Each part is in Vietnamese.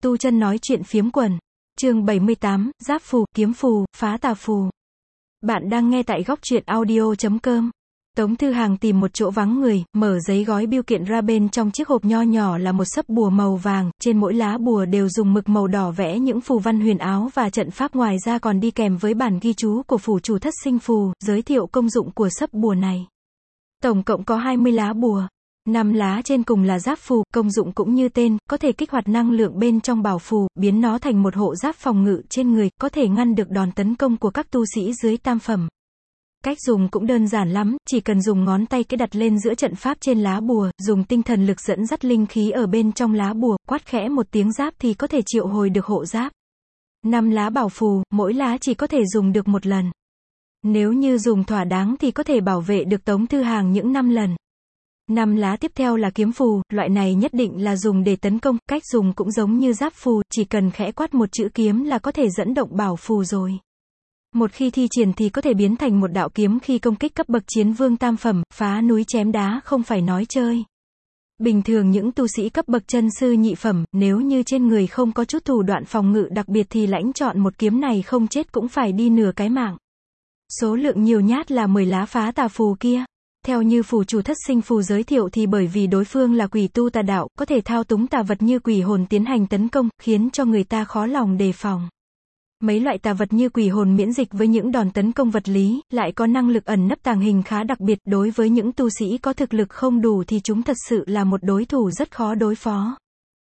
Tu Chân nói chuyện phiếm quần. Chương 78, Giáp phù, kiếm phù, phá tà phù. Bạn đang nghe tại góc truyện audio.com. Tống Thư Hàng tìm một chỗ vắng người, mở giấy gói bưu kiện ra, bên trong chiếc hộp nho nhỏ là một xấp bùa màu vàng, trên mỗi lá bùa đều dùng mực màu đỏ vẽ những phù văn huyền áo và trận pháp, ngoài ra còn đi kèm với bản ghi chú của phủ chủ Thất Sinh Phù, giới thiệu công dụng của xấp bùa này. Tổng cộng có 20 lá bùa. 5 lá trên cùng là giáp phù, công dụng cũng như tên, có thể kích hoạt năng lượng bên trong bảo phù, biến nó thành một hộ giáp phòng ngự trên người, có thể ngăn được đòn tấn công của các tu sĩ dưới tam phẩm. Cách dùng cũng đơn giản lắm, chỉ cần dùng ngón tay cái đặt lên giữa trận pháp trên lá bùa, dùng tinh thần lực dẫn dắt linh khí ở bên trong lá bùa, quát khẽ một tiếng giáp thì có thể triệu hồi được hộ giáp. 5 lá bảo phù, mỗi lá chỉ có thể dùng được một lần. Nếu như dùng thỏa đáng thì có thể bảo vệ được Tống Thư Hàng những 5 lần. 5 lá tiếp theo là kiếm phù, loại này nhất định là dùng để tấn công, cách dùng cũng giống như giáp phù, chỉ cần khẽ quát một chữ kiếm là có thể dẫn động bảo phù rồi. Một khi thi triển thì có thể biến thành một đạo kiếm khi công kích cấp bậc chiến vương tam phẩm, phá núi chém đá không phải nói chơi. Bình thường những tu sĩ cấp bậc chân sư nhị phẩm, nếu như trên người không có chút thủ đoạn phòng ngự đặc biệt thì lãnh chọn một kiếm này không chết cũng phải đi nửa cái mạng. Số lượng nhiều nhát là 10 lá phá tà phù kia. Theo như phủ chủ Thất Sinh Phù giới thiệu thì bởi vì đối phương là quỷ tu tà đạo, có thể thao túng tà vật như quỷ hồn tiến hành tấn công, khiến cho người ta khó lòng đề phòng. Mấy loại tà vật như quỷ hồn miễn dịch với những đòn tấn công vật lý, lại có năng lực ẩn nấp tàng hình khá đặc biệt, đối với những tu sĩ có thực lực không đủ thì chúng thật sự là một đối thủ rất khó đối phó.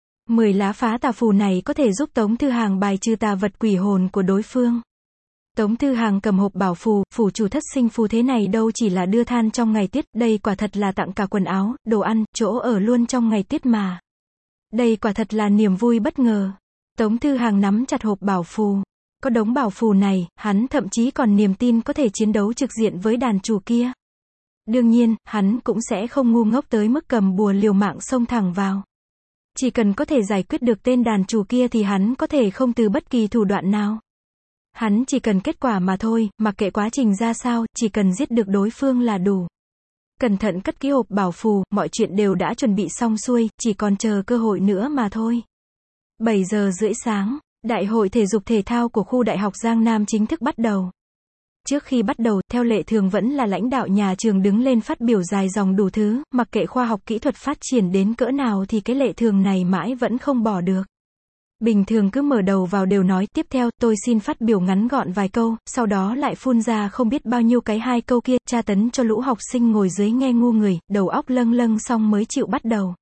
10 lá phá tà phù này có thể giúp Tống Thư Hàng bài trừ tà vật quỷ hồn của đối phương. Tống Thư Hàng cầm hộp bảo phù, phủ chủ Thất Sinh Phù thế này đâu chỉ là đưa than trong ngày tiết, đây quả thật là tặng cả quần áo, đồ ăn, chỗ ở luôn trong ngày tiết mà. Đây quả thật là niềm vui bất ngờ. Tống Thư Hàng nắm chặt hộp bảo phù. Có đống bảo phù này, hắn thậm chí còn niềm tin có thể chiến đấu trực diện với đàn chủ kia. Đương nhiên, hắn cũng sẽ không ngu ngốc tới mức cầm bùa liều mạng xông thẳng vào. Chỉ cần có thể giải quyết được tên đàn chủ kia thì hắn có thể không từ bất kỳ thủ đoạn nào. Hắn chỉ cần kết quả mà thôi, mặc kệ quá trình ra sao, chỉ cần giết được đối phương là đủ. Cẩn thận cất kỹ hộp bảo phù, mọi chuyện đều đã chuẩn bị xong xuôi, chỉ còn chờ cơ hội nữa mà thôi. 7 giờ rưỡi sáng, đại hội thể dục thể thao của khu đại học Giang Nam chính thức bắt đầu. Trước khi bắt đầu, theo lệ thường vẫn là lãnh đạo nhà trường đứng lên phát biểu dài dòng đủ thứ, mặc kệ khoa học kỹ thuật phát triển đến cỡ nào thì cái lệ thường này mãi vẫn không bỏ được. Bình thường cứ mở đầu vào đều nói, tiếp theo, tôi xin phát biểu ngắn gọn vài câu, sau đó lại phun ra không biết bao nhiêu cái 2 câu kia, tra tấn cho lũ học sinh ngồi dưới nghe ngu người, đầu óc lâng lâng xong mới chịu bắt đầu.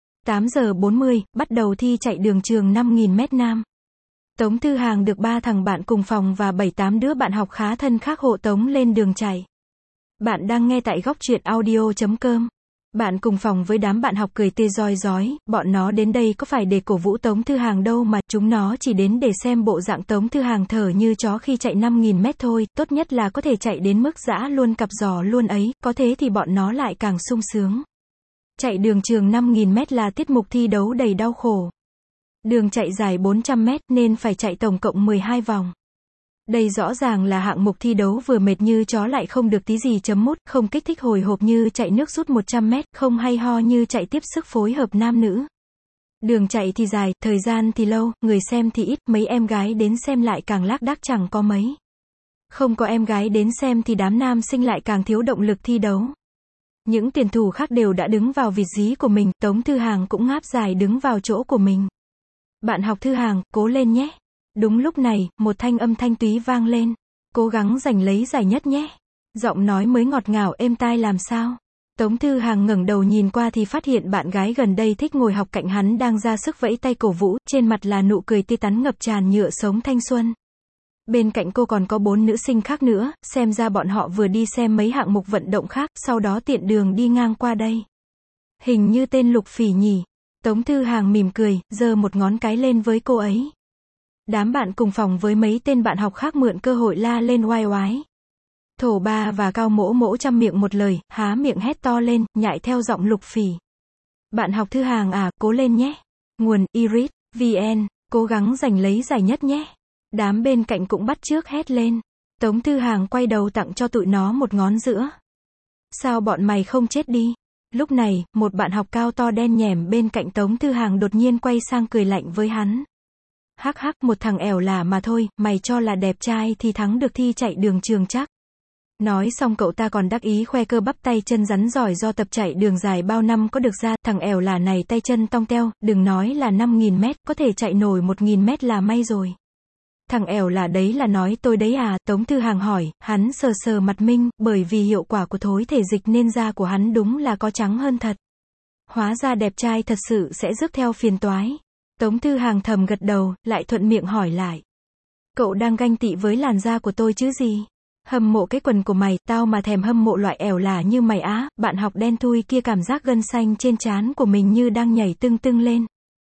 8 giờ 40, bắt đầu thi chạy đường trường 5.000 mét nam. Tống Thư Hàng được 3 thằng bạn cùng phòng và 7-8 đứa bạn học khá thân khác hộ tống lên đường chạy. Bạn đang nghe tại góc truyện audio.com. Bạn cùng phòng với đám bạn học cười tê roi rói, bọn nó đến đây có phải để cổ vũ Tống Thư Hàng đâu mà, chúng nó chỉ đến để xem bộ dạng Tống Thư Hàng thở như chó khi chạy 5.000 mét thôi, tốt nhất là có thể chạy đến mức giã luôn cặp giò luôn ấy, có thế thì bọn nó lại càng sung sướng. Chạy đường trường 5.000 mét là tiết mục thi đấu đầy đau khổ. Đường chạy dài 400 mét nên phải chạy tổng cộng 12 vòng. Đây rõ ràng là hạng mục thi đấu vừa mệt như chó lại không được tí gì chấm mút, không kích thích hồi hộp như chạy nước rút 100 mét, không hay ho như chạy tiếp sức phối hợp nam nữ. Đường chạy thì dài, thời gian thì lâu, người xem thì ít, mấy em gái đến xem lại càng lác đác chẳng có mấy. Không có em gái đến xem thì đám nam sinh lại càng thiếu động lực thi đấu. Những tuyển thủ khác đều đã đứng vào vị trí của mình, Tống Thư Hàng cũng ngáp dài đứng vào chỗ của mình. Bạn học Thư Hàng, cố lên nhé. Đúng lúc này, một thanh âm thanh túy vang lên. Cố gắng giành lấy giải nhất nhé. Giọng nói mới ngọt ngào êm tai làm sao. Tống Thư Hàng ngẩng đầu nhìn qua thì phát hiện bạn gái gần đây thích ngồi học cạnh hắn đang ra sức vẫy tay cổ vũ, trên mặt là nụ cười tươi tắn ngập tràn nhựa sống thanh xuân. Bên cạnh cô còn có 4 nữ sinh khác nữa, xem ra bọn họ vừa đi xem mấy hạng mục vận động khác, sau đó tiện đường đi ngang qua đây. Hình như tên Lục Phỉ nhỉ. Tống Thư Hàng mỉm cười, giơ một ngón cái lên với cô ấy. Đám bạn cùng phòng với mấy tên bạn học khác mượn cơ hội la lên oai oái. Thổ Ba và Cao Mỗ Mỗ chăm miệng một lời, há miệng hét to lên, nhại theo giọng Lục Phỉ. Bạn học Thư Hàng à, cố lên nhé. Nguồn, Iris, VN, cố gắng giành lấy giải nhất nhé. Đám bên cạnh cũng bắt chước hét lên. Tống Thư Hàng quay đầu tặng cho tụi nó một ngón giữa. Sao bọn mày không chết đi? Lúc này, một bạn học cao to đen nhẻm bên cạnh Tống Thư Hàng đột nhiên quay sang cười lạnh với hắn. Hắc hắc, một thằng ẻo lả mà thôi, mày cho là đẹp trai thì thắng được thi chạy đường trường chắc. Nói xong cậu ta còn đắc ý khoe cơ bắp tay chân rắn giỏi do tập chạy đường dài bao năm có được ra, thằng ẻo lả này tay chân tong teo, đừng nói là 5.000 mét, có thể chạy nổi 1.000 mét là may rồi. Thằng ẻo lả đấy là nói tôi đấy à, Tống Thư Hàng hỏi, hắn sờ sờ mặt Minh, bởi vì hiệu quả của thối thể dịch nên da của hắn đúng là có trắng hơn thật. Hóa ra đẹp trai thật sự sẽ rước theo phiền toái. Tống Thư Hàng thầm gật đầu, lại thuận miệng hỏi lại. Cậu đang ganh tị với làn da của tôi chứ gì? Hâm mộ cái quần của mày, tao mà thèm hâm mộ loại ẻo lả như mày á. Bạn học đen thui kia cảm giác gân xanh trên trán của mình như đang nhảy tưng tưng lên.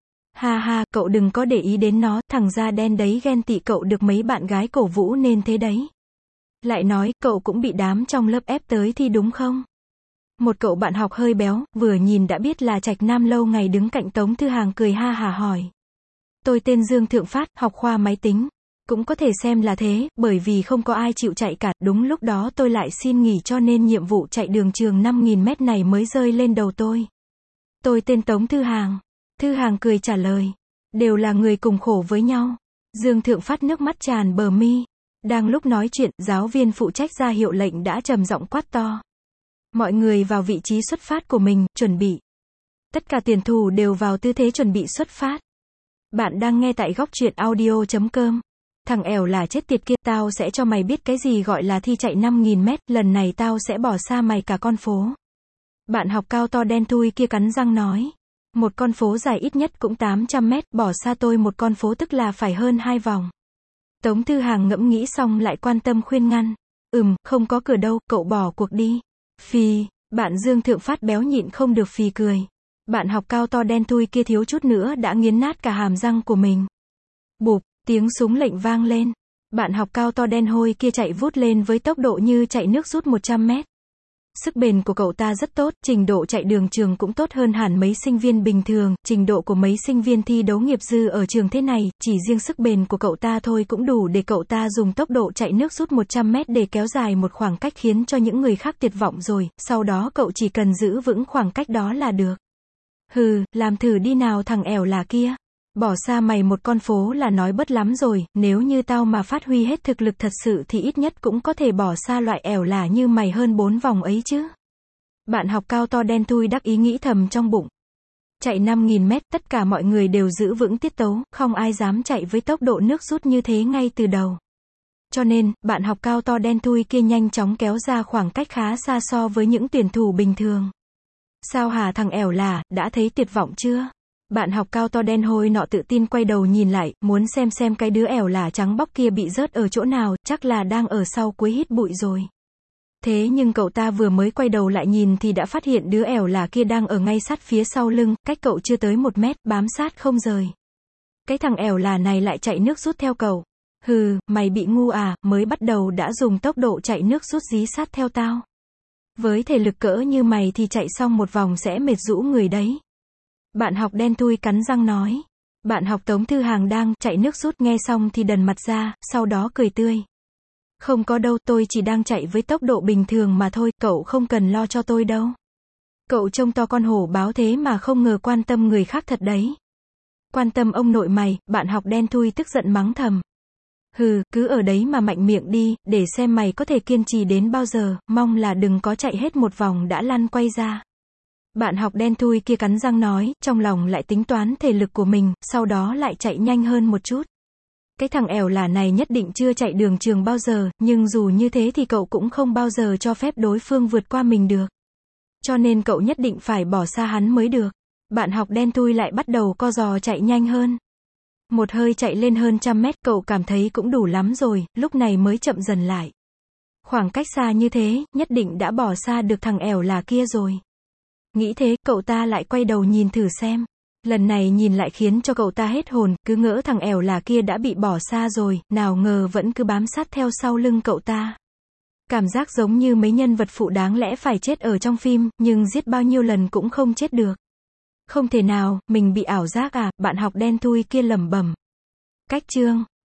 Ha ha, cậu đừng có để ý đến nó, thằng da đen đấy ghen tị cậu được mấy bạn gái cổ vũ nên thế đấy. Lại nói, cậu cũng bị đám trong lớp ép tới thì đúng không? Một cậu bạn học hơi béo, vừa nhìn đã biết là trạch nam lâu ngày đứng cạnh Tống Thư Hàng cười ha hả hỏi. Tôi tên Dương Thượng Phát, học khoa máy tính. Cũng có thể xem là thế, bởi vì không có ai chịu chạy cả, đúng lúc đó tôi lại xin nghỉ cho nên nhiệm vụ chạy đường trường 5.000 mét này mới rơi lên đầu tôi. Tôi tên Tống Thư Hàng. Thư Hàng cười trả lời. Đều là người cùng khổ với nhau. Dương Thượng Phát nước mắt tràn bờ mi. Đang lúc nói chuyện, giáo viên phụ trách ra hiệu lệnh đã trầm giọng quát to. Mọi người vào vị trí xuất phát của mình, chuẩn bị. Tất cả tuyển thủ đều vào tư thế chuẩn bị xuất phát. Bạn đang nghe tại góc truyện audio.com. Thằng ẻo là chết tiệt kia, tao sẽ cho mày biết cái gì gọi là thi chạy 5.000 mét, lần này tao sẽ bỏ xa mày cả con phố. Bạn học cao to đen thui kia cắn răng nói. Một con phố dài ít nhất cũng 800 mét, bỏ xa tôi một con phố tức là phải hơn 2 vòng. Tống Thư Hàng ngẫm nghĩ xong lại quan tâm khuyên ngăn. Không có cửa đâu, cậu bỏ cuộc đi. Phì, bạn Dương Thượng Phát béo nhịn không được phì cười. Bạn học cao to đen thui kia thiếu chút nữa đã nghiến nát cả hàm răng của mình. Bụp, tiếng súng lệnh vang lên. Bạn học cao to đen hôi kia chạy vút lên với tốc độ như chạy nước rút 100 mét. Sức bền của cậu ta rất tốt, trình độ chạy đường trường cũng tốt hơn hẳn mấy sinh viên bình thường, trình độ của mấy sinh viên thi đấu nghiệp dư ở trường thế này, chỉ riêng sức bền của cậu ta thôi cũng đủ để cậu ta dùng tốc độ chạy nước rút 100 mét để kéo dài một khoảng cách khiến cho những người khác tuyệt vọng rồi, sau đó cậu chỉ cần giữ vững khoảng cách đó là được. Hừ, làm thử đi nào thằng ẻo là kia. Bỏ xa mày một con phố là nói bớt lắm rồi, nếu như tao mà phát huy hết thực lực thật sự thì ít nhất cũng có thể bỏ xa loại ẻo lả như mày hơn 4 vòng ấy chứ. Bạn học cao to đen thui đắc ý nghĩ thầm trong bụng. Chạy 5.000 mét, tất cả mọi người đều giữ vững tiết tấu, không ai dám chạy với tốc độ nước rút như thế ngay từ đầu. Cho nên, bạn học cao to đen thui kia nhanh chóng kéo ra khoảng cách khá xa so với những tuyển thủ bình thường. Sao hả thằng ẻo lả, đã thấy tuyệt vọng chưa? Bạn học cao to đen hôi nọ tự tin quay đầu nhìn lại, muốn xem cái đứa ẻo lả trắng bóc kia bị rớt ở chỗ nào, chắc là đang ở sau cuối hít bụi rồi. Thế nhưng cậu ta vừa mới quay đầu lại nhìn thì đã phát hiện đứa ẻo lả kia đang ở ngay sát phía sau lưng, cách cậu chưa tới 1 mét, bám sát không rời. Cái thằng ẻo lả này lại chạy nước rút theo cậu. Hừ, mày bị ngu à, mới bắt đầu đã dùng tốc độ chạy nước rút dí sát theo tao. Với thể lực cỡ như mày thì chạy xong một vòng sẽ mệt rũ người đấy. Bạn học đen thui cắn răng nói. Bạn học Tống Thư Hàng đang chạy nước rút nghe xong thì đần mặt ra, sau đó cười tươi. Không có đâu, tôi chỉ đang chạy với tốc độ bình thường mà thôi, cậu không cần lo cho tôi đâu. Cậu trông to con hổ báo thế mà không ngờ quan tâm người khác thật đấy. Quan tâm ông nội mày, bạn học đen thui tức giận mắng thầm. Hừ, cứ ở đấy mà mạnh miệng đi, để xem mày có thể kiên trì đến bao giờ, mong là đừng có chạy hết một vòng đã lăn quay ra. Bạn học đen thui kia cắn răng nói, trong lòng lại tính toán thể lực của mình, sau đó lại chạy nhanh hơn một chút. Cái thằng ẻo lả này nhất định chưa chạy đường trường bao giờ, nhưng dù như thế thì cậu cũng không bao giờ cho phép đối phương vượt qua mình được. Cho nên cậu nhất định phải bỏ xa hắn mới được. Bạn học đen thui lại bắt đầu co giò chạy nhanh hơn. Một hơi chạy lên hơn 100 mét, cậu cảm thấy cũng đủ lắm rồi, lúc này mới chậm dần lại. Khoảng cách xa như thế, nhất định đã bỏ xa được thằng ẻo lả kia rồi. Nghĩ thế, cậu ta lại quay đầu nhìn thử xem. Lần này nhìn lại khiến cho cậu ta hết hồn, cứ ngỡ thằng ẻo lả kia đã bị bỏ xa rồi, nào ngờ vẫn cứ bám sát theo sau lưng cậu ta. Cảm giác giống như mấy nhân vật phụ đáng lẽ phải chết ở trong phim, nhưng giết bao nhiêu lần cũng không chết được. Không thể nào, mình bị ảo giác à, bạn học đen thui kia lẩm bẩm. Cách chương